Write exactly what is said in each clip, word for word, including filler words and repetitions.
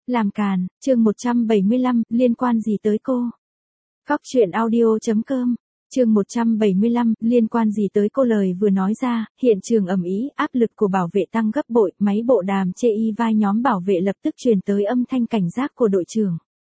Làm càn, chương một trăm bảy mươi lăm, liên quan gì tới cô? Góc truyện audio.com, chương một trăm bảy mươi lăm, liên quan gì tới cô? Lời vừa nói ra, hiện trường ầm ĩ, áp lực của bảo vệ tăng gấp bội, máy bộ đàm chê y vai nhóm bảo vệ lập tức truyền tới âm thanh cảnh giác của đội trưởng.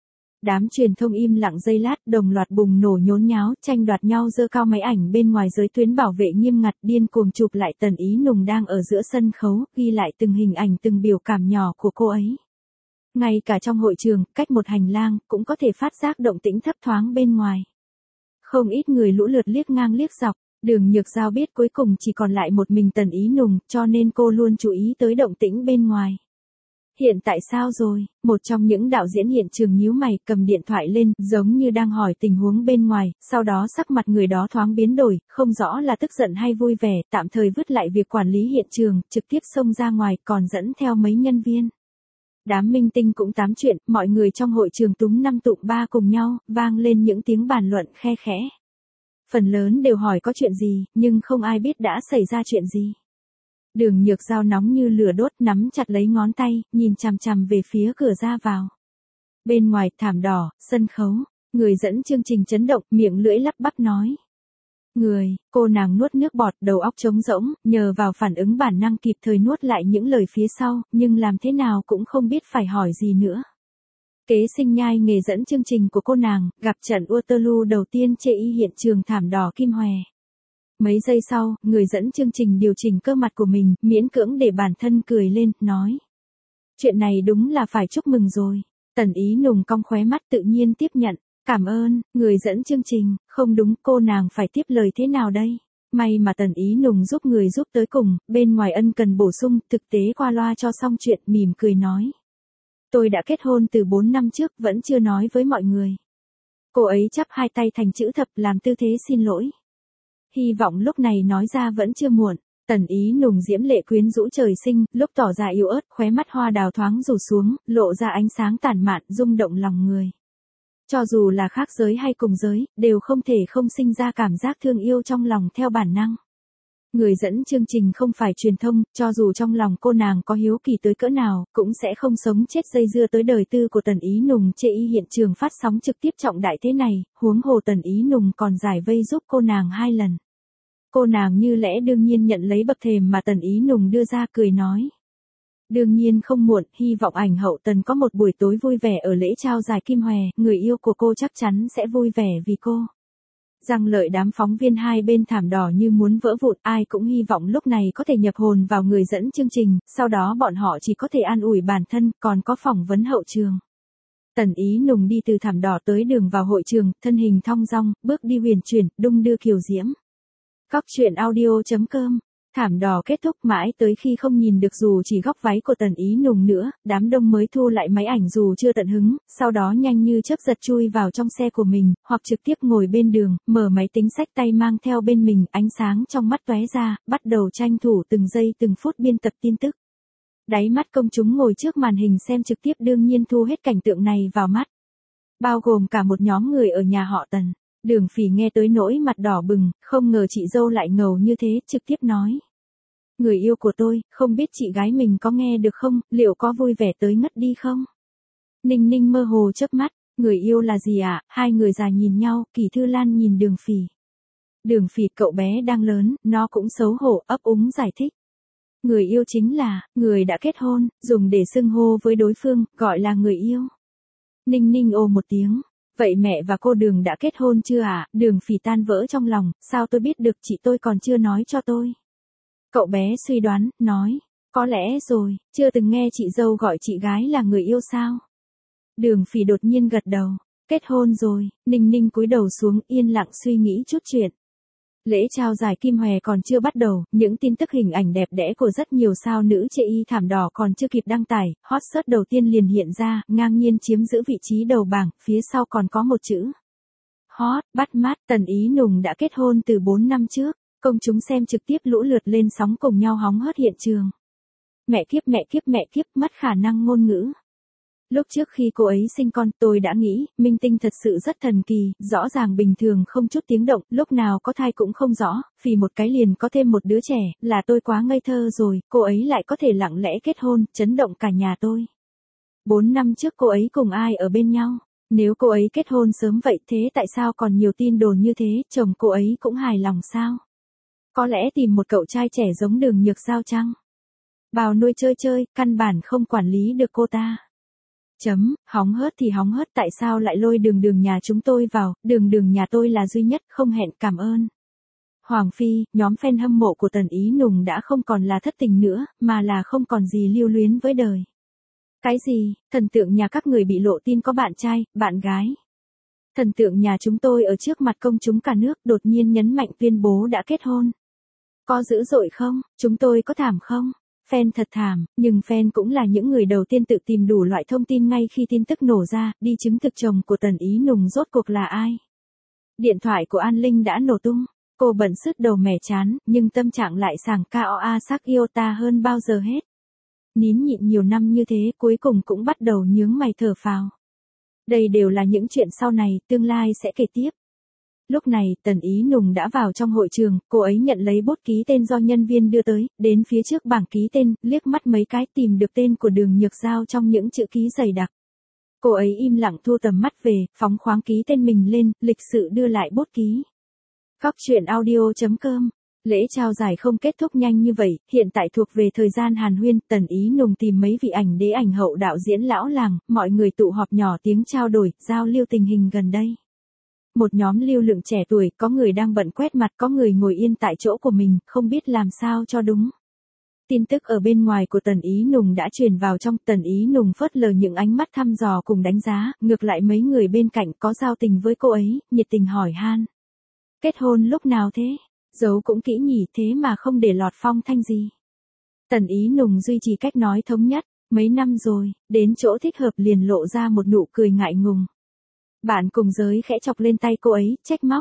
Đám truyền thông im lặng giây lát, đồng loạt bùng nổ nhốn nháo, tranh đoạt nhau giơ cao máy ảnh bên ngoài giới tuyến bảo vệ nghiêm ngặt, điên cuồng chụp lại Tần Ý Nùng đang ở giữa sân khấu, ghi lại từng hình ảnh từng biểu cảm nhỏ của cô ấy. Ngay cả trong hội trường, cách một hành lang, cũng có thể phát giác động tĩnh thấp thoáng bên ngoài. Không ít người lũ lượt liếc ngang liếc dọc, Đường Nhược Giao biết cuối cùng chỉ còn lại một mình Tần Ý Nùng, cho nên cô luôn chú ý tới động tĩnh bên ngoài. Hiện tại sao rồi? Một trong những đạo diễn hiện trường nhíu mày, cầm điện thoại lên, giống như đang hỏi tình huống bên ngoài, sau đó sắc mặt người đó thoáng biến đổi, không rõ là tức giận hay vui vẻ, tạm thời vứt lại việc quản lý hiện trường, trực tiếp xông ra ngoài, còn dẫn theo mấy nhân viên. Đám minh tinh cũng tám chuyện, mọi người trong hội trường túm năm tụm ba cùng nhau, vang lên những tiếng bàn luận khe khẽ. Phần lớn đều hỏi có chuyện gì, nhưng không ai biết đã xảy ra chuyện gì. Đường Nhược Giao nóng như lửa đốt, nắm chặt lấy ngón tay, nhìn chằm chằm về phía cửa ra vào. Bên ngoài, thảm đỏ, sân khấu, người dẫn chương trình chấn động, miệng lưỡi lắp bắp nói. Người, cô nàng nuốt nước bọt, đầu óc trống rỗng, nhờ vào phản ứng bản năng kịp thời nuốt lại những lời phía sau, nhưng làm thế nào cũng không biết phải hỏi gì nữa. Kế sinh nhai nghề dẫn chương trình của cô nàng, gặp trận Waterloo đầu tiên chê y hiện trường thảm đỏ Kim Hòe. Mấy giây sau, người dẫn chương trình điều chỉnh cơ mặt của mình, miễn cưỡng để bản thân cười lên, nói. Chuyện này đúng là phải chúc mừng rồi. Tần Ý Nùng cong khóe mắt tự nhiên tiếp nhận. Cảm ơn, người dẫn chương trình, không đúng, cô nàng phải tiếp lời thế nào đây? May mà Tần Ý Nùng giúp người giúp tới cùng, bên ngoài ân cần bổ sung, thực tế qua loa cho xong chuyện, mỉm cười nói. Tôi đã kết hôn từ bốn năm trước, vẫn chưa nói với mọi người. Cô ấy chắp hai tay thành chữ thập làm tư thế xin lỗi. Hy vọng lúc này nói ra vẫn chưa muộn. Tần Ý Nùng diễm lệ quyến rũ trời sinh, lúc tỏ ra yếu ớt, khóe mắt hoa đào thoáng rủ xuống, lộ ra ánh sáng tản mạn, rung động lòng người. Cho dù là khác giới hay cùng giới, đều không thể không sinh ra cảm giác thương yêu trong lòng theo bản năng. Người dẫn chương trình không phải truyền thông, cho dù trong lòng cô nàng có hiếu kỳ tới cỡ nào, cũng sẽ không sống chết dây dưa tới đời tư của Tần Ý Nùng chê y hiện trường phát sóng trực tiếp trọng đại thế này, huống hồ Tần Ý Nùng còn giải vây giúp cô nàng hai lần. Cô nàng như lẽ đương nhiên nhận lấy bậc thềm mà Tần Ý Nùng đưa ra, cười nói. Đương nhiên không muộn, hy vọng ảnh hậu Tần có một buổi tối vui vẻ ở lễ trao giải Kim Hòe, người yêu của cô chắc chắn sẽ vui vẻ vì cô. Răng lợi đám phóng viên hai bên thảm đỏ như muốn vỡ vụn, ai cũng hy vọng lúc này có thể nhập hồn vào người dẫn chương trình, sau đó bọn họ chỉ có thể an ủi bản thân, còn có phỏng vấn hậu trường. Tần Ý Nùng đi từ thảm đỏ tới đường vào hội trường, thân hình thong dong, bước đi huyền chuyển, đung đưa kiều diễm. Góc truyện audio.com, thảm đỏ kết thúc mãi tới khi không nhìn được dù chỉ góc váy của Tần Ý Nùng nữa, đám đông mới thu lại máy ảnh dù chưa tận hứng, sau đó nhanh như chớp giật chui vào trong xe của mình, hoặc trực tiếp ngồi bên đường, mở máy tính xách tay mang theo bên mình, ánh sáng trong mắt tóe ra, bắt đầu tranh thủ từng giây từng phút biên tập tin tức. Đáy mắt công chúng ngồi trước màn hình xem trực tiếp đương nhiên thu hết cảnh tượng này vào mắt. Bao gồm cả một nhóm người ở nhà họ Tần. Đường Phỉ nghe tới nỗi mặt đỏ bừng, không ngờ chị dâu lại ngầu như thế, trực tiếp nói. Người yêu của tôi, không biết chị gái mình có nghe được không, liệu có vui vẻ tới ngất đi không? Ninh Ninh mơ hồ chớp mắt, người yêu là gì ạ? À? Hai người già nhìn nhau, Kỳ Thư Lan nhìn Đường Phỉ. Đường Phỉ, cậu bé đang lớn, nó cũng xấu hổ, ấp úng giải thích. Người yêu chính là, người đã kết hôn, dùng để xưng hô với đối phương, gọi là người yêu. Ninh Ninh ồ một tiếng. Vậy mẹ và cô Đường đã kết hôn chưa ạ? À? Đường Phỉ tan vỡ trong lòng, sao tôi biết được, chị tôi còn chưa nói cho tôi. Cậu bé suy đoán, nói, có lẽ rồi, chưa từng nghe chị dâu gọi chị gái là người yêu sao? Đường Phỉ đột nhiên gật đầu, kết hôn rồi. Ninh Ninh cúi đầu xuống, yên lặng suy nghĩ chút chuyện. Lễ trao giải Kim Hòe còn chưa bắt đầu, những tin tức hình ảnh đẹp đẽ của rất nhiều sao nữ chê y thảm đỏ còn chưa kịp đăng tải, hot search đầu tiên liền hiện ra, ngang nhiên chiếm giữ vị trí đầu bảng, phía sau còn có một chữ. Hot, bắt mắt, Tần Ý Nùng đã kết hôn từ bốn năm trước, công chúng xem trực tiếp lũ lượt lên sóng cùng nhau hóng hớt hiện trường. Mẹ kiếp mẹ kiếp mẹ kiếp, mất khả năng ngôn ngữ. Lúc trước khi cô ấy sinh con, tôi đã nghĩ, minh tinh thật sự rất thần kỳ, rõ ràng bình thường không chút tiếng động, lúc nào có thai cũng không rõ, vì một cái liền có thêm một đứa trẻ, là tôi quá ngây thơ rồi, cô ấy lại có thể lặng lẽ kết hôn, chấn động cả nhà tôi. Bốn năm trước cô ấy cùng ai ở bên nhau? Nếu cô ấy kết hôn sớm vậy thế tại sao còn nhiều tin đồn như thế, chồng cô ấy cũng hài lòng sao? Có lẽ tìm một cậu trai trẻ giống Đường Nhược Giao chăng? Bào nuôi chơi chơi, căn bản không quản lý được cô ta. Chấm, hóng hớt thì hóng hớt, tại sao lại lôi đường đường nhà chúng tôi vào, đường đường nhà tôi là duy nhất, không hẹn cảm ơn. Hoàng Phi, nhóm fan hâm mộ của Tần Ý Nùng đã không còn là thất tình nữa, mà là không còn gì lưu luyến với đời. Cái gì, thần tượng nhà các người bị lộ tin có bạn trai, bạn gái. Thần tượng nhà chúng tôi ở trước mặt công chúng cả nước đột nhiên nhấn mạnh tuyên bố đã kết hôn. Có dữ dội không, chúng tôi có thảm không? Fan thật thảm, nhưng fan cũng là những người đầu tiên tự tìm đủ loại thông tin ngay khi tin tức nổ ra, đi chứng thực chồng của Tần Ý Nùng rốt cuộc là ai. Điện thoại của An Linh đã nổ tung, cô bận sứt đầu mẻ chán, nhưng tâm trạng lại sảng cao a sắc yêu ta hơn bao giờ hết. Nín nhịn nhiều năm như thế cuối cùng cũng bắt đầu nhướng mày thở phào. Đây đều là những chuyện sau này, tương lai sẽ kể tiếp. Lúc này, Tần Ý Nùng đã vào trong hội trường, cô ấy nhận lấy bút ký tên do nhân viên đưa tới, đến phía trước bảng ký tên, liếc mắt mấy cái tìm được tên của Đường Nhược Giao trong những chữ ký dày đặc. Cô ấy im lặng thu tầm mắt về, phóng khoáng ký tên mình lên, lịch sự đưa lại bút ký. Góc truyện audio chấm com. Lễ trao giải không kết thúc nhanh như vậy, hiện tại thuộc về thời gian hàn huyên, Tần Ý Nùng tìm mấy vị ảnh đế ảnh hậu đạo diễn lão làng, mọi người tụ họp nhỏ tiếng trao đổi, giao lưu tình hình gần đây. Một nhóm lưu lượng trẻ tuổi, có người đang bận quét mặt, có người ngồi yên tại chỗ của mình, không biết làm sao cho đúng. Tin tức ở bên ngoài của Tần Ý Nùng đã truyền vào trong, Tần Ý Nùng phớt lờ những ánh mắt thăm dò cùng đánh giá, ngược lại mấy người bên cạnh có giao tình với cô ấy, nhiệt tình hỏi han. Kết hôn lúc nào thế? Giấu cũng kỹ nhỉ, thế mà không để lọt phong thanh gì. Tần Ý Nùng duy trì cách nói thống nhất, mấy năm rồi, đến chỗ thích hợp liền lộ ra một nụ cười ngại ngùng. Bạn cùng giới khẽ chọc lên tay cô ấy, trách móc.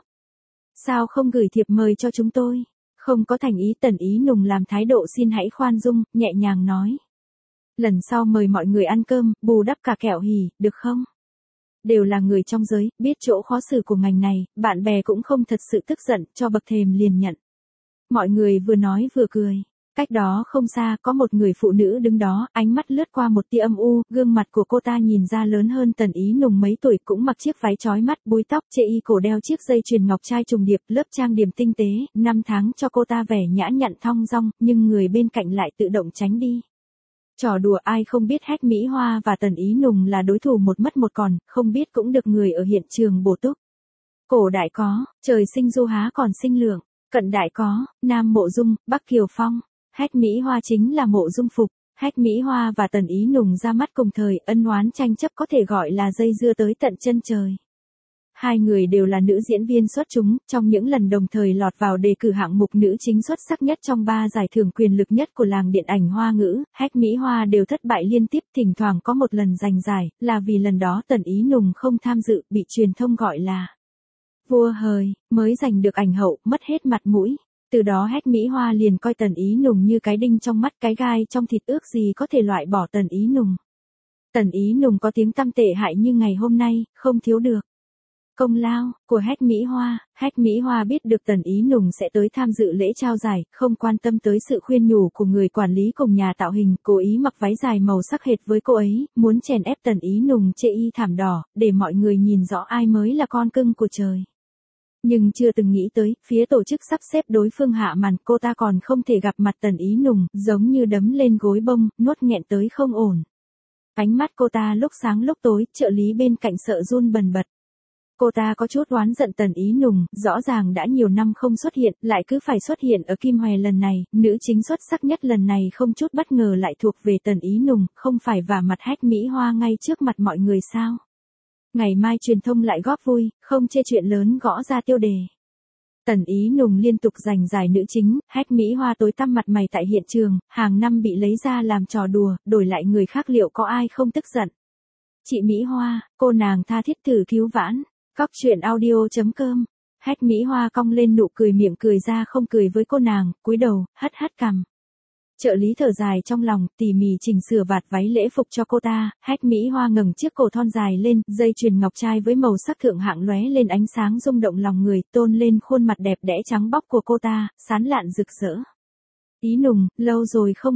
Sao không gửi thiệp mời cho chúng tôi? Không có thành ý. Tần Ý Nùng làm thái độ xin hãy khoan dung, nhẹ nhàng nói. Lần sau mời mọi người ăn cơm, bù đắp cả kẹo hỉ, được không? Đều là người trong giới, biết chỗ khó xử của ngành này, bạn bè cũng không thật sự tức giận, cho bậc thềm liền nhận. Mọi người vừa nói vừa cười. Cách đó không xa có một người phụ nữ đứng đó, ánh mắt lướt qua một tia âm u, gương mặt của cô ta nhìn ra lớn hơn Tần Ý Nùng mấy tuổi, cũng mặc chiếc váy chói mắt, búi tóc chê y, cổ đeo chiếc dây chuyền ngọc trai trùng điệp, lớp trang điểm tinh tế, năm tháng cho cô ta vẻ nhã nhặn thong dong, nhưng người bên cạnh lại tự động tránh đi. Trò đùa ai không biết Hách Mỹ Hoa và Tần Ý Nùng là đối thủ một mất một còn, không biết cũng được người ở hiện trường bổ túc. Cổ đại có, trời sinh Du há còn sinh lượng, cận đại có, Nam Mộ Dung, Bắc Kiều Phong. Hách Mỹ Hoa chính là Mộ Dung Phục. Hách Mỹ Hoa và Tần Ý Nùng ra mắt cùng thời, ân oán tranh chấp có thể gọi là dây dưa tới tận chân trời. Hai người đều là nữ diễn viên xuất chúng, trong những lần đồng thời lọt vào đề cử hạng mục nữ chính xuất sắc nhất trong ba giải thưởng quyền lực nhất của làng điện ảnh Hoa ngữ, Hách Mỹ Hoa đều thất bại liên tiếp, thỉnh thoảng có một lần giành giải, là vì lần đó Tần Ý Nùng không tham dự, bị truyền thông gọi là vua hời, mới giành được ảnh hậu, mất hết mặt mũi. Từ đó Hách Mỹ Hoa liền coi Tần Ý Nùng như cái đinh trong mắt, cái gai trong thịt, ước gì có thể loại bỏ Tần Ý Nùng. Tần Ý Nùng có tiếng tăm tệ hại như ngày hôm nay, không thiếu được công lao của Hách Mỹ Hoa. Hách Mỹ Hoa biết được Tần Ý Nùng sẽ tới tham dự lễ trao giải, không quan tâm tới sự khuyên nhủ của người quản lý cùng nhà tạo hình, cố ý mặc váy dài màu sắc hệt với cô ấy, muốn chèn ép Tần Ý Nùng chê y thảm đỏ, để mọi người nhìn rõ ai mới là con cưng của trời. Nhưng chưa từng nghĩ tới, phía tổ chức sắp xếp đối phương hạ màn, cô ta còn không thể gặp mặt Tần Ý Nùng, giống như đấm lên gối bông, nuốt nghẹn tới không ổn. Ánh mắt cô ta lúc sáng lúc tối, trợ lý bên cạnh sợ run bần bật. Cô ta có chút oán giận Tần Ý Nùng, rõ ràng đã nhiều năm không xuất hiện, lại cứ phải xuất hiện ở Kim Hòe lần này, nữ chính xuất sắc nhất lần này không chút bất ngờ lại thuộc về Tần Ý Nùng, không phải vả mặt Hách Mỹ Hoa ngay trước mặt mọi người sao? Ngày mai truyền thông lại góp vui, không chê chuyện lớn gõ ra tiêu đề. Tần Ý Nùng liên tục giành giải nữ chính, Hách Mỹ Hoa tối tăm mặt mày tại hiện trường, hàng năm bị lấy ra làm trò đùa, đổi lại người khác liệu có ai không tức giận. Chị Mỹ Hoa, cô nàng tha thiết thử cứu vãn. Góc truyện audio chấm com. Hách Mỹ Hoa cong lên nụ cười, miệng cười ra không cười với cô nàng, cúi đầu, hất hất cằm. Trợ lý thở dài trong lòng, tỉ mỉ chỉnh sửa vạt váy lễ phục cho cô ta, Hách Mỹ Hoa ngẩng chiếc cổ thon dài lên, dây chuyền ngọc trai với màu sắc thượng hạng lóe lên ánh sáng rung động lòng người, tôn lên khuôn mặt đẹp đẽ trắng bóc của cô ta, sán lạn rực rỡ. Ý Nùng, lâu rồi không gặp.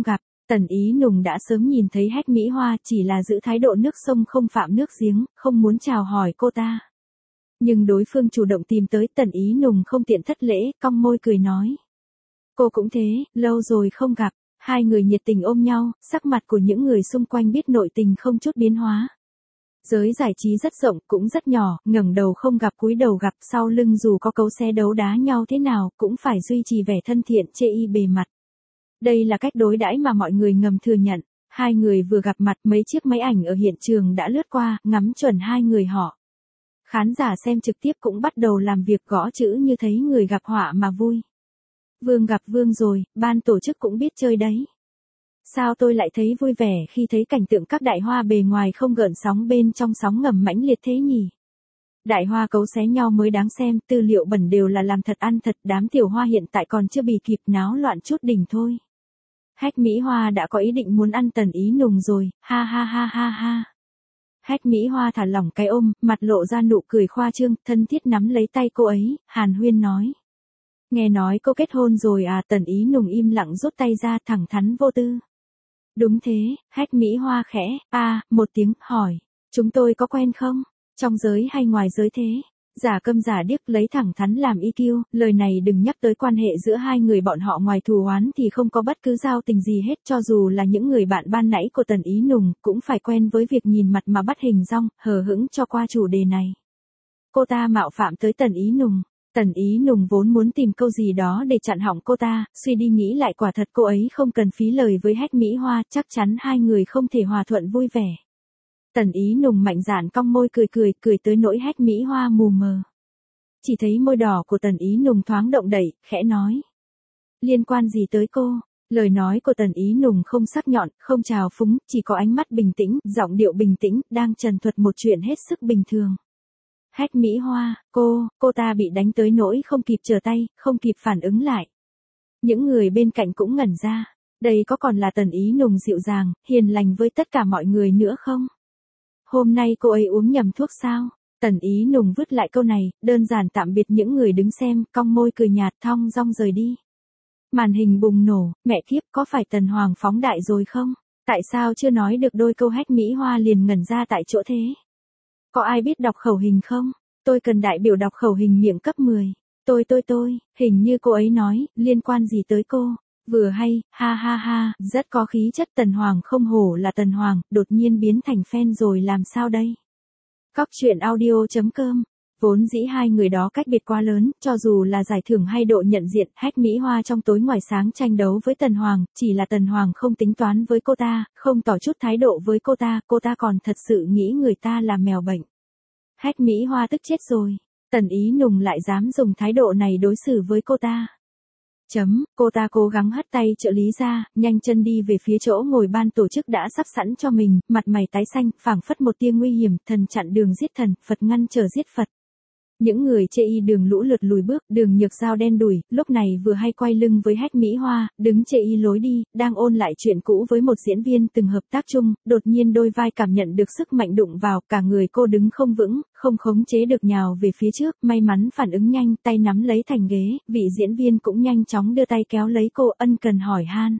Tần Ý Nùng đã sớm nhìn thấy Hách Mỹ Hoa chỉ là giữ thái độ nước sông không phạm nước giếng, không muốn chào hỏi cô ta. Nhưng đối phương chủ động tìm tới, Tần Ý Nùng không tiện thất lễ, cong môi cười nói. Cô cũng thế, lâu rồi không gặp. Hai người nhiệt tình ôm nhau, sắc mặt của những người xung quanh biết nội tình không chút biến hóa. Giới giải trí rất rộng, cũng rất nhỏ, ngẩng đầu không gặp cúi đầu gặp, sau lưng dù có cấu xe đấu đá nhau thế nào, cũng phải duy trì vẻ thân thiện chê y bề mặt. Đây là cách đối đãi mà mọi người ngầm thừa nhận. Hai người vừa gặp mặt, mấy chiếc máy ảnh ở hiện trường đã lướt qua, ngắm chuẩn hai người họ. Khán giả xem trực tiếp cũng bắt đầu làm việc gõ chữ như thấy người gặp họa mà vui. Vương gặp Vương rồi, ban tổ chức cũng biết chơi đấy. Sao tôi lại thấy vui vẻ khi thấy cảnh tượng các đại hoa bề ngoài không gợn sóng bên trong sóng ngầm mãnh liệt thế nhỉ? Đại hoa cấu xé nhau mới đáng xem, tư liệu bẩn đều là làm thật ăn thật, đám tiểu hoa hiện tại còn chưa bì kịp náo loạn chút đỉnh thôi. Hách Mỹ Hoa đã có ý định muốn ăn Tần Ý Nùng rồi, ha ha ha ha ha. Hách Mỹ Hoa thả lỏng cái ôm, mặt lộ ra nụ cười khoa trương, thân thiết nắm lấy tay cô ấy, hàn huyên nói. Nghe nói cô kết hôn rồi à? Tần Ý Nùng im lặng rút tay ra, thẳng thắn vô tư. Đúng thế, Hách Mỹ Hoa khẽ, a à, một tiếng, hỏi. Chúng tôi có quen không? Trong giới hay ngoài giới thế? Giả câm giả điếc lấy thẳng thắn làm i kiu, lời này đừng nhắc tới quan hệ giữa hai người bọn họ, ngoài thù oán thì không có bất cứ giao tình gì hết, cho dù là những người bạn ban nãy của Tần Ý Nùng, cũng phải quen với việc nhìn mặt mà bắt hình dong, hờ hững cho qua chủ đề này. Cô ta mạo phạm tới Tần Ý Nùng. Tần Ý Nùng vốn muốn tìm câu gì đó để chặn họng cô ta, suy đi nghĩ lại quả thật cô ấy không cần phí lời với Hách Mỹ Hoa, chắc chắn hai người không thể hòa thuận vui vẻ. Tần Ý Nùng mạnh dạn cong môi cười cười, cười tới nỗi Hách Mỹ Hoa mù mờ. Chỉ thấy môi đỏ của Tần Ý Nùng thoáng động đậy, khẽ nói. Liên quan gì tới cô? Lời nói của Tần Ý Nùng không sắc nhọn, không trào phúng, chỉ có ánh mắt bình tĩnh, giọng điệu bình tĩnh, đang trần thuật một chuyện hết sức bình thường. Hách Mỹ Hoa, cô, cô ta bị đánh tới nỗi không kịp trở tay, không kịp phản ứng lại. Những người bên cạnh cũng ngẩn ra, đây có còn là Tần Ý Nùng dịu dàng, hiền lành với tất cả mọi người nữa không? Hôm nay cô ấy uống nhầm thuốc sao? Tần Ý Nùng vứt lại câu này, đơn giản tạm biệt những người đứng xem, cong môi cười nhạt thong dong rời đi. Màn hình bùng nổ, mẹ kiếp, có phải Tần Hoàng phóng đại rồi không? Tại sao chưa nói được đôi câu Hách Mỹ Hoa liền ngẩn ra tại chỗ thế? Có ai biết đọc khẩu hình không? Tôi cần đại biểu đọc khẩu hình miệng cấp mười. Tôi tôi tôi, hình như cô ấy nói, liên quan gì tới cô? Vừa hay, ha ha ha, rất có khí chất. Tần Hoàng không hổ là Tần Hoàng, đột nhiên biến thành fan rồi làm sao đây? Cóc truyện audio chấm com. Vốn dĩ hai người đó cách biệt quá lớn, cho dù là giải thưởng hay độ nhận diện, Hách Mỹ Hoa trong tối ngoài sáng tranh đấu với Tần Hoàng, chỉ là Tần Hoàng không tính toán với cô ta, không tỏ chút thái độ với cô ta, cô ta còn thật sự nghĩ người ta là mèo bệnh. Hách Mỹ Hoa tức chết rồi, Tần Ý Nùng lại dám dùng thái độ này đối xử với cô ta. Chấm, cô ta cố gắng hất tay trợ lý ra, nhanh chân đi về phía chỗ ngồi ban tổ chức đã sắp sẵn cho mình, mặt mày tái xanh, phảng phất một tia nguy hiểm, thần chặn đường giết thần, Phật ngăn trở giết Phật. Những người chê y đường lũ lượt lùi bước, Đường Nhược Giao đen đủi, lúc này vừa hay quay lưng với Hách Mỹ Hoa, đứng chê y lối đi, đang ôn lại chuyện cũ với một diễn viên từng hợp tác chung, đột nhiên đôi vai cảm nhận được sức mạnh đụng vào, cả người cô đứng không vững, không khống chế được nhào về phía trước, may mắn phản ứng nhanh, tay nắm lấy thành ghế, vị diễn viên cũng nhanh chóng đưa tay kéo lấy cô, ân cần hỏi han.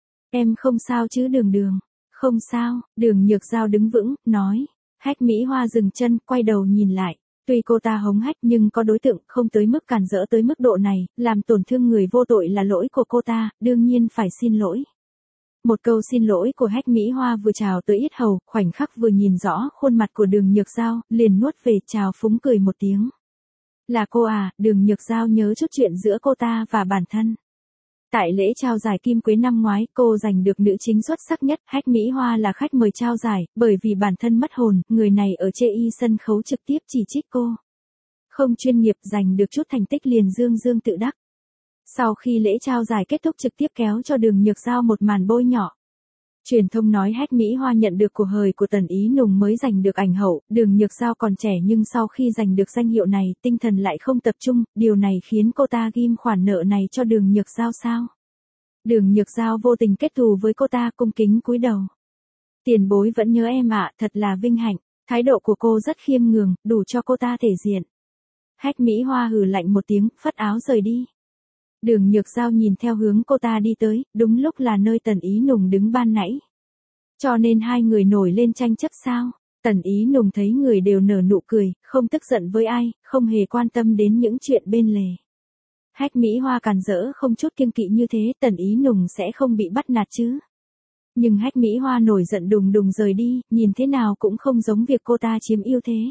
Em không sao chứ Đường Đường? Không sao, Đường Nhược Giao đứng vững, nói. Hách Mỹ Hoa dừng chân, quay đầu nhìn lại. Tuy cô ta hống hách nhưng có đối tượng, không tới mức cản rỡ tới mức độ này, làm tổn thương người vô tội là lỗi của cô ta, đương nhiên phải xin lỗi. Một câu xin lỗi của Hách Mỹ Hoa vừa trào tới yết hầu, khoảnh khắc vừa nhìn rõ khuôn mặt của Đường Nhược Giao, liền nuốt về, trào phúng cười một tiếng. Là cô à? Đường Nhược Giao nhớ chút chuyện giữa cô ta và bản thân. Tại lễ trao giải Kim Quế năm ngoái, cô giành được nữ chính xuất sắc nhất, Hách Mỹ Hoa là khách mời trao giải, bởi vì bản thân mất hồn, người này ở chê y sân khấu trực tiếp chỉ trích cô. Không chuyên nghiệp, giành được chút thành tích liền dương dương tự đắc. Sau khi lễ trao giải kết thúc trực tiếp kéo cho Đường Nhược Giao một màn bôi nhỏ. Truyền thông nói Hách Mỹ Hoa nhận được của hời của Tần Ý Nùng mới giành được ảnh hậu, Đường Nhược Giao còn trẻ nhưng sau khi giành được danh hiệu này, tinh thần lại không tập trung, điều này khiến cô ta ghim khoản nợ này cho Đường Nhược Giao sao? Đường Nhược Giao vô tình kết thù với cô ta, cung kính cúi đầu. Tiền bối vẫn nhớ em ạ, thật là vinh hạnh, thái độ của cô rất khiêm nhường, đủ cho cô ta thể diện. Hách Mỹ Hoa hừ lạnh một tiếng, phất áo rời đi. Đường Nhược Giao nhìn theo hướng cô ta đi tới, đúng lúc là nơi Tần Ý Nùng đứng ban nãy. Cho nên hai người nổi lên tranh chấp sao? Tần Ý Nùng thấy người đều nở nụ cười, không tức giận với ai, không hề quan tâm đến những chuyện bên lề. Hách Mỹ Hoa càn rỡ không chút kiêng kỵ như thế, Tần Ý Nùng sẽ không bị bắt nạt chứ. Nhưng Hách Mỹ Hoa nổi giận đùng đùng rời đi, nhìn thế nào cũng không giống việc cô ta chiếm ưu thế.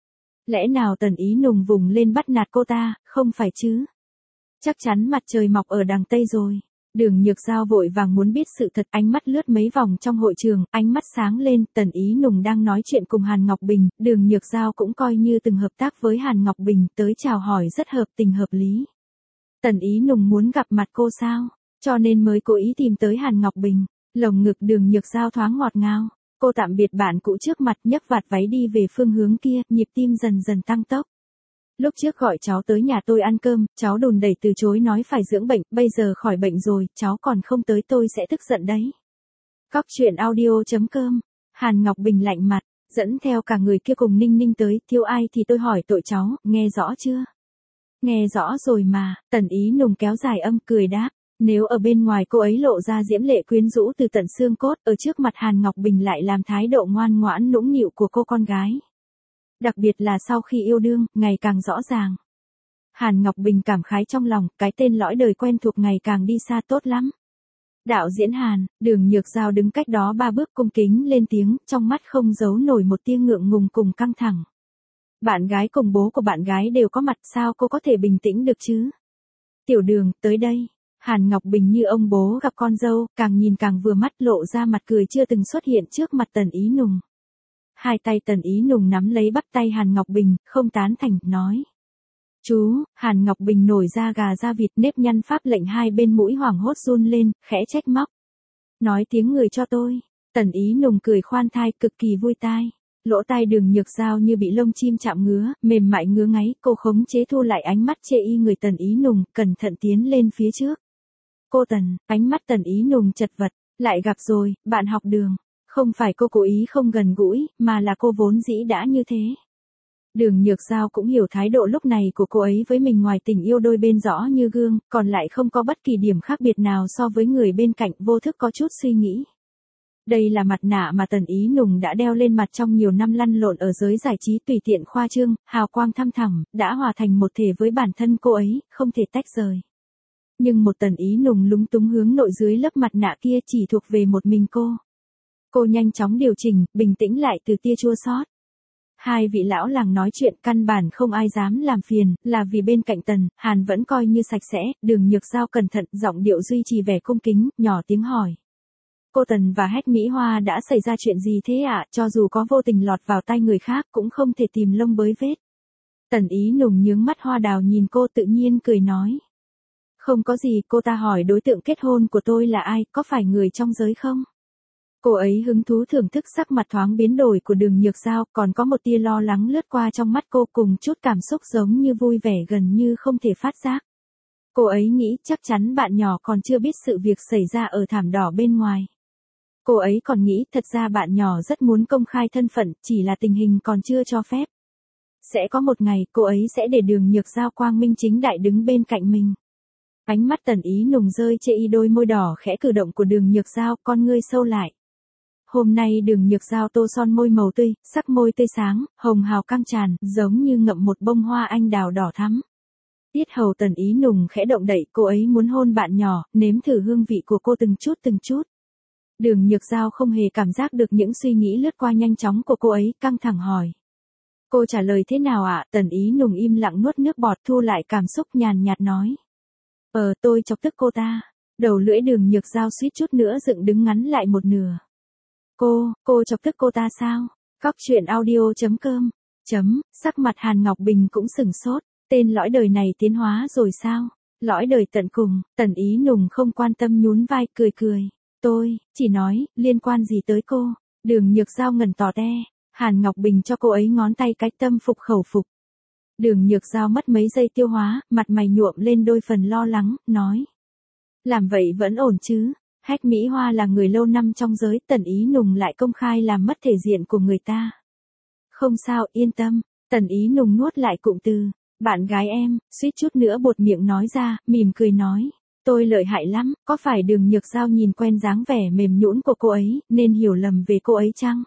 Lẽ nào Tần Ý Nùng vùng lên bắt nạt cô ta, không phải chứ? Chắc chắn mặt trời mọc ở đằng Tây rồi. Đường Nhược Giao vội vàng muốn biết sự thật, ánh mắt lướt mấy vòng trong hội trường, ánh mắt sáng lên, Tần Ý Nùng đang nói chuyện cùng Hàn Ngọc Bình, Đường Nhược Giao cũng coi như từng hợp tác với Hàn Ngọc Bình, tới chào hỏi rất hợp tình hợp lý. Tần Ý Nùng muốn gặp mặt cô sao, cho nên mới cố ý tìm tới Hàn Ngọc Bình. Lồng ngực Đường Nhược Giao thoáng ngọt ngào, cô tạm biệt bạn cũ trước mặt, nhấc vạt váy đi về phương hướng kia, nhịp tim dần dần tăng tốc. Lúc trước gọi cháu tới nhà tôi ăn cơm, cháu đùn đẩy từ chối nói phải dưỡng bệnh, bây giờ khỏi bệnh rồi, cháu còn không tới tôi sẽ tức giận đấy. Cóc truyện audio chấm com, Hàn Ngọc Bình lạnh mặt, dẫn theo cả người kia cùng Ninh Ninh tới, thiếu ai thì tôi hỏi tội cháu, nghe rõ chưa? Nghe rõ rồi mà, Tần Ý Nùng kéo dài âm cười đáp, nếu ở bên ngoài cô ấy lộ ra diễm lệ quyến rũ từ tận xương cốt, ở trước mặt Hàn Ngọc Bình lại làm thái độ ngoan ngoãn nũng nịu của cô con gái. Đặc biệt là sau khi yêu đương, ngày càng rõ ràng. Hàn Ngọc Bình cảm khái trong lòng, cái tên lõi đời quen thuộc ngày càng đi xa tốt lắm. Đạo diễn Hàn, Đường Nhược Giao đứng cách đó ba bước cung kính lên tiếng, trong mắt không giấu nổi một tia ngượng ngùng cùng căng thẳng. Bạn gái cùng bố của bạn gái đều có mặt, sao cô có thể bình tĩnh được chứ? Tiểu Đường, tới đây. Hàn Ngọc Bình như ông bố gặp con dâu, càng nhìn càng vừa mắt, lộ ra mặt cười chưa từng xuất hiện trước mặt Tần Ý Nùng. Hai tay Tần Ý Nùng nắm lấy bắp tay Hàn Ngọc Bình, không tán thành, nói. Chú, Hàn Ngọc Bình nổi da gà da vịt, nếp nhăn pháp lệnh hai bên mũi hoảng hốt run lên, khẽ trách móc. Nói tiếng người cho tôi. Tần Ý Nùng cười khoan thai, cực kỳ vui tai. Lỗ tai Đường Nhược Giao như bị lông chim chạm ngứa, mềm mại ngứa ngáy, cô khống chế thu lại ánh mắt chê y người Tần Ý Nùng, cẩn thận tiến lên phía trước. Cô Tần, ánh mắt Tần Ý Nùng chật vật, lại gặp rồi, bạn học Đường. Không phải cô cố ý không gần gũi, mà là cô vốn dĩ đã như thế. Đường Nhược Giao cũng hiểu thái độ lúc này của cô ấy với mình, ngoài tình yêu đôi bên rõ như gương, còn lại không có bất kỳ điểm khác biệt nào so với người bên cạnh, vô thức có chút suy nghĩ. Đây là mặt nạ mà Tần Ý Nùng đã đeo lên mặt trong nhiều năm lăn lộn ở giới giải trí, tùy tiện khoa trương, hào quang thăm thẳm, đã hòa thành một thể với bản thân cô ấy, không thể tách rời. Nhưng một Tần Ý Nùng lúng túng hướng nội dưới lớp mặt nạ kia chỉ thuộc về một mình cô. Cô nhanh chóng điều chỉnh, bình tĩnh lại từ tia chua xót. Hai vị lão làng nói chuyện căn bản không ai dám làm phiền, là vì bên cạnh Tần, Hàn vẫn coi như sạch sẽ, Đường Nhược Giao cẩn thận, giọng điệu duy trì vẻ cung kính, nhỏ tiếng hỏi. Cô Tần và Hách Mỹ Hoa đã xảy ra chuyện gì thế ạ, cho dù có vô tình lọt vào tay người khác cũng không thể tìm lông bới vết. Tần Ý Nùng nhướng mắt hoa đào nhìn cô, tự nhiên cười nói. Không có gì, cô ta hỏi đối tượng kết hôn của tôi là ai, có phải người trong giới không? Cô ấy hứng thú thưởng thức sắc mặt thoáng biến đổi của Đường Nhược Giao, còn có một tia lo lắng lướt qua trong mắt cô, cùng chút cảm xúc giống như vui vẻ gần như không thể phát giác. Cô ấy nghĩ chắc chắn bạn nhỏ còn chưa biết sự việc xảy ra ở thảm đỏ bên ngoài. Cô ấy còn nghĩ thật ra bạn nhỏ rất muốn công khai thân phận, chỉ là tình hình còn chưa cho phép. Sẽ có một ngày cô ấy sẽ để Đường Nhược Giao quang minh chính đại đứng bên cạnh mình. Ánh mắt Tần Ý Nùng rơi chê y đôi môi đỏ khẽ cử động của Đường Nhược Giao, con ngươi sâu lại. Hôm nay Đường Nhược Giao tô son môi màu tươi, sắc môi tươi sáng, hồng hào căng tràn, giống như ngậm một bông hoa anh đào đỏ thắm. Tiết hầu Tần Ý Nùng khẽ động đậy, cô ấy muốn hôn bạn nhỏ, nếm thử hương vị của cô từng chút từng chút. Đường Nhược Giao không hề cảm giác được những suy nghĩ lướt qua nhanh chóng của cô ấy, căng thẳng hỏi. Cô trả lời thế nào ạ? Tần Ý Nùng im lặng nuốt nước bọt, thu lại cảm xúc, nhàn nhạt nói. Ờ, tôi chọc tức cô ta. Đầu lưỡi Đường Nhược Giao suýt chút nữa dựng đứng ngắn lại một nửa. Cô, cô chọc tức cô ta sao? Cóc truyện audio chấm com, chấm, sắc mặt Hàn Ngọc Bình cũng sừng sốt, tên lõi đời này tiến hóa rồi sao? Lõi đời tận cùng, Tần Ý Nùng không quan tâm nhún vai, cười cười. Tôi, chỉ nói, liên quan gì tới cô? Đường Nhược Giao ngẩn tò te, Hàn Ngọc Bình cho cô ấy ngón tay cái, tâm phục khẩu phục. Đường Nhược Giao mất mấy giây tiêu hóa, mặt mày nhuộm lên đôi phần lo lắng, nói. Làm vậy vẫn ổn chứ? Hách Mỹ Hoa là người lâu năm trong giới, Tần Ý Nùng lại công khai làm mất thể diện của người ta. Không sao, yên tâm, Tần Ý Nùng nuốt lại cụm từ. Bạn gái em, suýt chút nữa buột miệng nói ra, mỉm cười nói. Tôi lợi hại lắm, có phải Đường Nhược Giao nhìn quen dáng vẻ mềm nhũn của cô ấy, nên hiểu lầm về cô ấy chăng?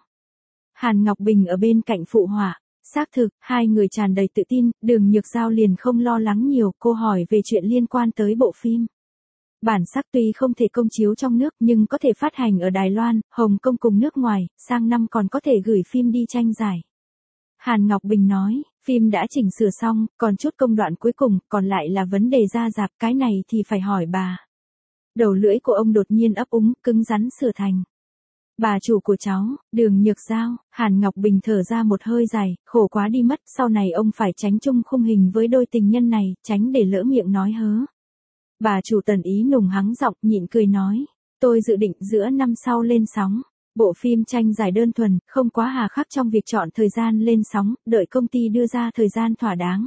Hàn Ngọc Bình ở bên cạnh phụ họa. Xác thực, hai người tràn đầy tự tin, Đường Nhược Giao liền không lo lắng nhiều, cô hỏi về chuyện liên quan tới bộ phim. Bản sắc tuy không thể công chiếu trong nước nhưng có thể phát hành ở Đài Loan, Hồng Kông cùng nước ngoài, sang năm còn có thể gửi phim đi tranh giải. Hàn Ngọc Bình nói, phim đã chỉnh sửa xong, còn chút công đoạn cuối cùng, còn lại là vấn đề ra rạp, cái này thì phải hỏi bà. Đầu lưỡi của ông đột nhiên ấp úng, cứng rắn sửa thành. Bà chủ của cháu, Đường Nhược Giao. Hàn Ngọc Bình thở ra một hơi dài, khổ quá đi mất, sau này ông phải tránh chung khung hình với đôi tình nhân này, tránh để lỡ miệng nói hớ. Bà chủ Tần Ý Nùng hắng giọng, nhịn cười nói, tôi dự định giữa năm sau lên sóng. Bộ phim tranh giải đơn thuần, không quá hà khắc trong việc chọn thời gian lên sóng, đợi công ty đưa ra thời gian thỏa đáng.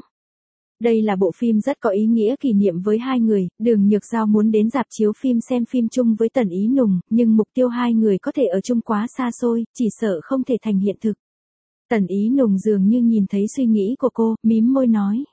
Đây là bộ phim rất có ý nghĩa kỷ niệm với hai người, Đường Nhược Giao muốn đến rạp chiếu phim xem phim chung với Tần Ý Nùng, nhưng mục tiêu hai người có thể ở chung quá xa xôi, chỉ sợ không thể thành hiện thực. Tần Ý Nùng dường như nhìn thấy suy nghĩ của cô, mím môi nói.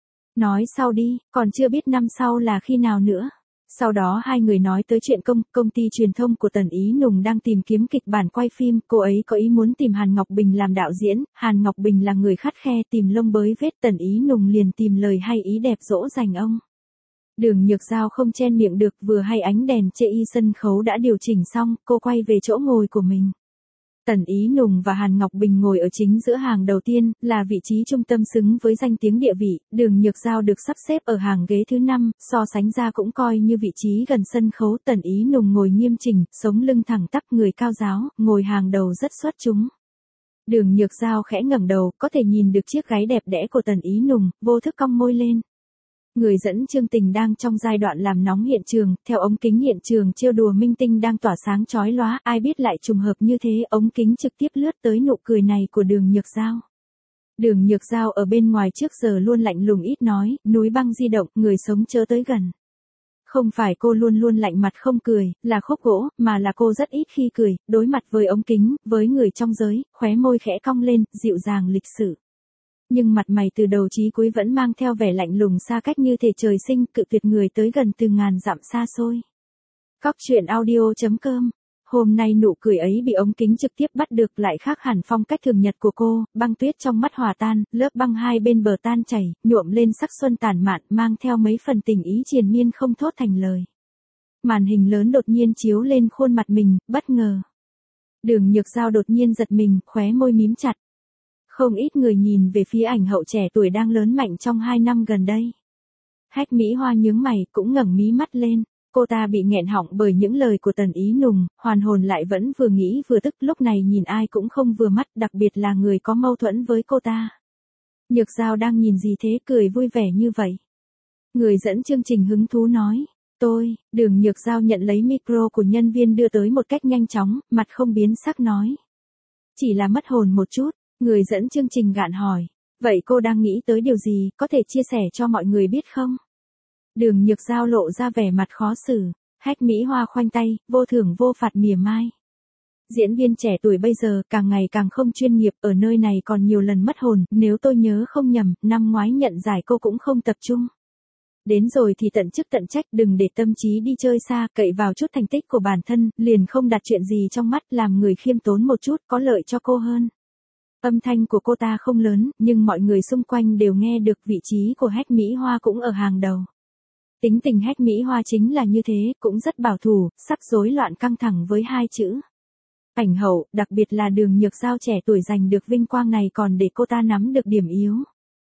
Nói sau đi, còn chưa biết năm sau là khi nào nữa. Sau đó hai người nói tới chuyện công, công ty truyền thông của Tần Ý Nùng đang tìm kiếm kịch bản quay phim, cô ấy có ý muốn tìm Hàn Ngọc Bình làm đạo diễn, Hàn Ngọc Bình là người khắt khe tìm lông bới vết, Tần Ý Nùng liền tìm lời hay ý đẹp dỗ dành ông. Đường Nhược Giao không chen miệng được, vừa hay ánh đèn chê y sân khấu đã điều chỉnh xong, cô quay về chỗ ngồi của mình. Tần Ý Nùng và Hàn Ngọc Bình ngồi ở chính giữa hàng đầu tiên, là vị trí trung tâm xứng với danh tiếng địa vị, Đường Nhược Giao được sắp xếp ở hàng ghế thứ năm, so sánh ra cũng coi như vị trí gần sân khấu. Tần Ý Nùng ngồi nghiêm chỉnh, sống lưng thẳng tắp, người cao giáo, ngồi hàng đầu rất xuất chúng. Đường Nhược Giao khẽ ngẩng đầu, có thể nhìn được chiếc gáy đẹp đẽ của Tần Ý Nùng, vô thức cong môi lên. Người dẫn chương trình đang trong giai đoạn làm nóng hiện trường, theo ống kính hiện trường trêu đùa minh tinh đang tỏa sáng chói lóa, ai biết lại trùng hợp như thế, ống kính trực tiếp lướt tới nụ cười này của Đường Nhược Giao. Đường Nhược Giao ở bên ngoài trước giờ luôn lạnh lùng ít nói, núi băng di động, người sống chớ tới gần. Không phải cô luôn luôn lạnh mặt không cười, là khúc gỗ, mà là cô rất ít khi cười, đối mặt với ống kính, với người trong giới, khóe môi khẽ cong lên, dịu dàng lịch sự. Nhưng mặt mày từ đầu chí cuối vẫn mang theo vẻ lạnh lùng xa cách như thể trời sinh, cự tuyệt người tới gần từ ngàn dặm xa xôi. Cóc truyện audio chấm com. Hôm nay nụ cười ấy bị ống kính trực tiếp bắt được, lại khác hẳn phong cách thường nhật của cô, băng tuyết trong mắt hòa tan, lớp băng hai bên bờ tan chảy, nhuộm lên sắc xuân tàn mạn, mang theo mấy phần tình ý triền miên không thốt thành lời. Màn hình lớn đột nhiên chiếu lên khuôn mặt mình, bất ngờ. Đường Nhược Giao đột nhiên giật mình, khóe môi mím chặt. Không ít người nhìn về phía ảnh hậu trẻ tuổi đang lớn mạnh trong hai năm gần đây. Hách Mỹ Hoa nhướng mày, cũng ngẩng mí mắt lên. Cô ta bị nghẹn họng bởi những lời của Tần Ý Nùng, hoàn hồn lại vẫn vừa nghĩ vừa tức, lúc này nhìn ai cũng không vừa mắt, đặc biệt là người có mâu thuẫn với cô ta. Nhược Giao đang nhìn gì thế, cười vui vẻ như vậy. Người dẫn chương trình hứng thú nói. Tôi, Đường Nhược Giao nhận lấy micro của nhân viên đưa tới một cách nhanh chóng, mặt không biến sắc nói. Chỉ là mất hồn một chút. Người dẫn chương trình gạn hỏi, vậy cô đang nghĩ tới điều gì, có thể chia sẻ cho mọi người biết không? Đường Nhược Giao lộ ra vẻ mặt khó xử, Hách Mỹ Hoa khoanh tay, vô thưởng vô phạt mỉa mai. Diễn viên trẻ tuổi bây giờ càng ngày càng không chuyên nghiệp, ở nơi này còn nhiều lần mất hồn, nếu tôi nhớ không nhầm, năm ngoái nhận giải cô cũng không tập trung. Đến rồi thì tận chức tận trách, đừng để tâm trí đi chơi xa, cậy vào chút thành tích của bản thân, liền không đặt chuyện gì trong mắt, làm người khiêm tốn một chút, có lợi cho cô hơn. Âm thanh của cô ta không lớn, nhưng mọi người xung quanh đều nghe được, vị trí của Hách Mỹ Hoa cũng ở hàng đầu. Tính tình Hách Mỹ Hoa chính là như thế, cũng rất bảo thủ, sắc rối loạn căng thẳng với hai chữ. Ảnh hậu, đặc biệt là Đường Nhược Giao trẻ tuổi giành được vinh quang này còn để cô ta nắm được điểm yếu.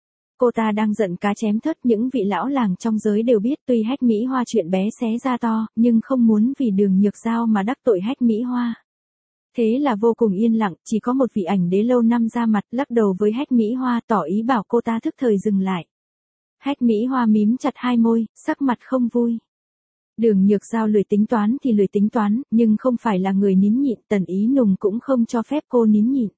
Cô ta đang giận cá chém thớt, những vị lão làng trong giới đều biết, tuy Hách Mỹ Hoa chuyện bé xé ra to, nhưng không muốn vì Đường Nhược Giao mà đắc tội Hách Mỹ Hoa. Thế là vô cùng yên lặng, chỉ có một vị ảnh đế lâu năm ra mặt, lắc đầu với Hách Mỹ Hoa, tỏ ý bảo cô ta thức thời dừng lại. Hách Mỹ Hoa mím chặt hai môi, sắc mặt không vui. Đường Nhược Giao lười tính toán thì lười tính toán, nhưng không phải là người nín nhịn, Tần Ý Nùng cũng không cho phép cô nín nhịn.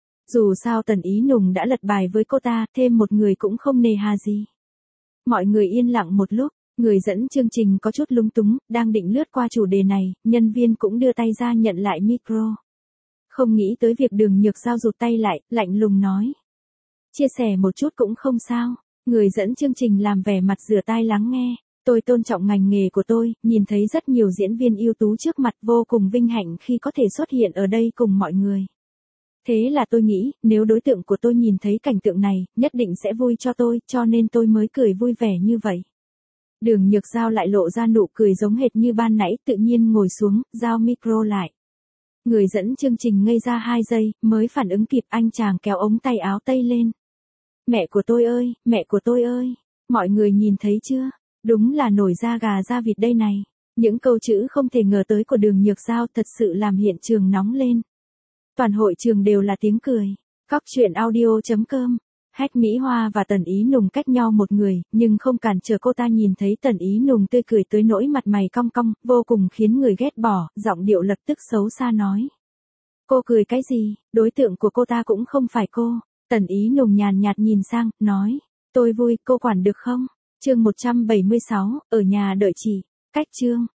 Dù sao Tần Ý Nùng đã lật bài với cô ta, thêm một người cũng không nề hà gì. Mọi người yên lặng một lúc, người dẫn chương trình có chút lúng túng, đang định lướt qua chủ đề này, nhân viên cũng đưa tay ra nhận lại micro. Không nghĩ tới việc Đường Nhược Giao rụt tay lại, lạnh lùng nói. Chia sẻ một chút cũng không sao, Người dẫn chương trình làm vẻ mặt rửa tai lắng nghe. Tôi tôn trọng ngành nghề của tôi, nhìn thấy rất nhiều diễn viên ưu tú trước mặt, vô cùng vinh hạnh khi có thể xuất hiện ở đây cùng mọi người. Thế là tôi nghĩ, nếu đối tượng của tôi nhìn thấy cảnh tượng này, nhất định sẽ vui cho tôi, cho nên tôi mới cười vui vẻ như vậy. Đường Nhược Giao lại lộ ra nụ cười giống hệt như ban nãy, tự nhiên ngồi xuống, giao micro lại. Người dẫn chương trình ngây ra hai giây, mới phản ứng kịp, anh chàng kéo ống tay áo Tây lên. Mẹ của tôi ơi, mẹ của tôi ơi, mọi người nhìn thấy chưa? Đúng là nổi da gà da vịt đây này. Những câu chữ không thể ngờ tới của Đường Nhược Giao thật sự làm hiện trường nóng lên. Toàn hội trường đều là tiếng cười. Cóc truyện audio chấm com. Hách Mỹ Hoa và Tần Ý Nùng cách nhau một người, nhưng không cản trở cô ta nhìn thấy Tần Ý Nùng tươi cười tới nỗi mặt mày cong cong, vô cùng khiến người ghét bỏ, giọng điệu lập tức xấu xa nói. Cô cười cái gì, đối tượng của cô ta cũng không phải cô. Tần Ý Nùng nhàn nhạt nhìn sang, nói. Tôi vui, cô quản được không? Chương một trăm bảy mươi sáu, ở nhà đợi chị. Cách chương.